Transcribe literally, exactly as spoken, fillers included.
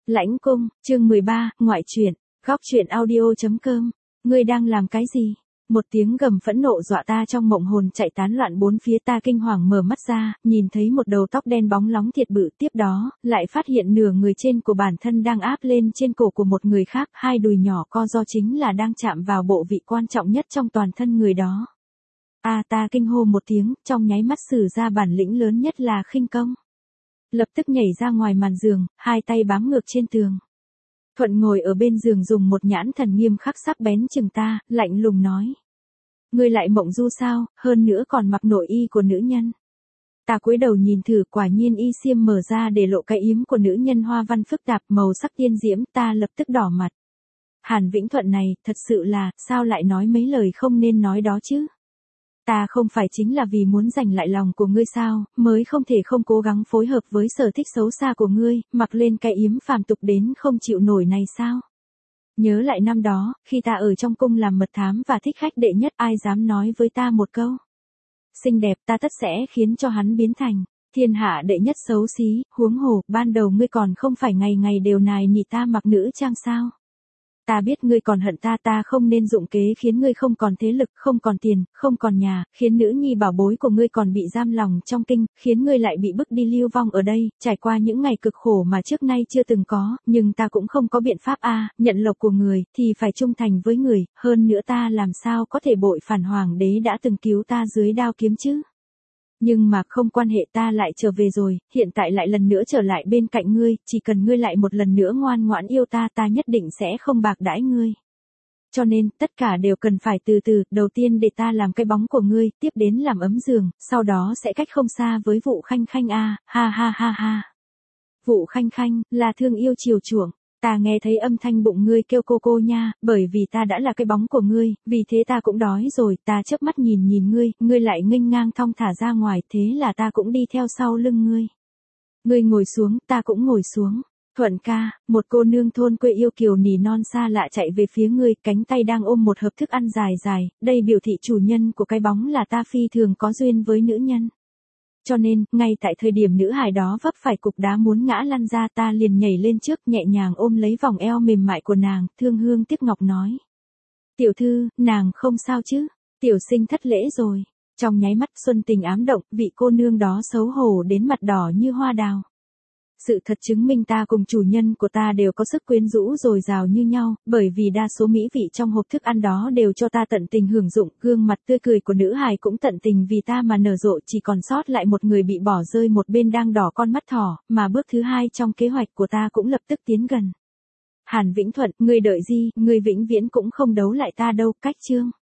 Lãnh cung, chương mười ba, ngoại truyện, góc truyện audio.com. Ngươi đang làm cái gì? Một tiếng gầm phẫn nộ dọa ta trong mộng hồn chạy tán loạn bốn phía, ta kinh hoàng mở mắt ra, nhìn thấy một đầu tóc đen bóng lóng thiệt bự, tiếp đó, lại phát hiện nửa người trên của bản thân đang áp lên trên cổ của một người khác, hai đùi nhỏ co do chính là đang chạm vào bộ vị quan trọng nhất trong toàn thân người đó. A à, ta kinh hô một tiếng, trong nháy mắt sử ra bản lĩnh lớn nhất là khinh công. Lập tức nhảy ra ngoài màn giường, hai tay bám ngược trên tường. Thuận ngồi ở bên giường dùng một nhãn thần nghiêm khắc sắc bén chừng ta, lạnh lùng nói. Ngươi lại mộng du sao, hơn nữa còn mặc nội y của nữ nhân. Ta cúi đầu nhìn thử, quả nhiên y xiêm mở ra để lộ cái yếm của nữ nhân hoa văn phức tạp màu sắc tiên diễm, ta lập tức đỏ mặt. Hàn Vĩnh Thuận này, thật sự là, sao lại nói mấy lời không nên nói đó chứ? Ta không phải chính là vì muốn giành lại lòng của ngươi sao, mới không thể không cố gắng phối hợp với sở thích xấu xa của ngươi, mặc lên cái yếm phàm tục đến không chịu nổi này sao? Nhớ lại năm đó, khi ta ở trong cung làm mật thám và thích khách đệ nhất, ai dám nói với ta một câu xinh đẹp, ta tất sẽ khiến cho hắn biến thành thiên hạ đệ nhất xấu xí, huống hồ, ban đầu ngươi còn không phải ngày ngày đều nài nỉ ta mặc nữ trang sao? Ta biết ngươi còn hận ta, ta không nên dụng kế khiến ngươi không còn thế lực, không còn tiền, không còn nhà, khiến nữ nhi bảo bối của ngươi còn bị giam lòng trong kinh, khiến ngươi lại bị bức đi lưu vong ở đây, trải qua những ngày cực khổ mà trước nay chưa từng có, nhưng ta cũng không có biện pháp a, nhận lộc của người, thì phải trung thành với người, hơn nữa ta làm sao có thể bội phản hoàng đế đã từng cứu ta dưới đao kiếm chứ? Nhưng mà không quan hệ, ta lại trở về rồi, hiện tại lại lần nữa trở lại bên cạnh ngươi, chỉ cần ngươi lại một lần nữa ngoan ngoãn yêu ta, ta nhất định sẽ không bạc đãi ngươi. Cho nên, tất cả đều cần phải từ từ, đầu tiên để ta làm cái bóng của ngươi, tiếp đến làm ấm giường, sau đó sẽ cách không xa với Vụ Khanh Khanh a, ha ha ha ha. Vụ Khanh Khanh, là thương yêu chiều chuộng. Ta nghe thấy âm thanh bụng ngươi kêu cô cô nha, bởi vì ta đã là cái bóng của ngươi, vì thế ta cũng đói rồi, ta chớp mắt nhìn nhìn ngươi, ngươi lại nghênh ngang thong thả ra ngoài, thế là ta cũng đi theo sau lưng ngươi. Ngươi ngồi xuống, ta cũng ngồi xuống. Thuận ca, một cô nương thôn quê yêu kiều nỉ non xa lạ chạy về phía ngươi, cánh tay đang ôm một hộp thức ăn dài dài, đây biểu thị chủ nhân của cái bóng là ta phi thường có duyên với nữ nhân. Cho nên, ngay tại thời điểm nữ hài đó vấp phải cục đá muốn ngã lăn ra, ta liền nhảy lên trước, nhẹ nhàng ôm lấy vòng eo mềm mại của nàng, thương hương tiếc ngọc nói. Tiểu thư, nàng không sao chứ? Tiểu sinh thất lễ rồi. Trong nháy mắt xuân tình ám động, vị cô nương đó xấu hổ đến mặt đỏ như hoa đào. Sự thật chứng minh ta cùng chủ nhân của ta đều có sức quyến rũ dồi dào như nhau, bởi vì đa số mỹ vị trong hộp thức ăn đó đều cho ta tận tình hưởng dụng, gương mặt tươi cười của nữ hài cũng tận tình vì ta mà nở rộ, chỉ còn sót lại một người bị bỏ rơi một bên đang đỏ con mắt thỏ, mà bước thứ hai trong kế hoạch của ta cũng lập tức tiến gần. Hàn Vĩnh Thuận, ngươi đợi gì, ngươi vĩnh viễn cũng không đấu lại ta đâu, cách chương.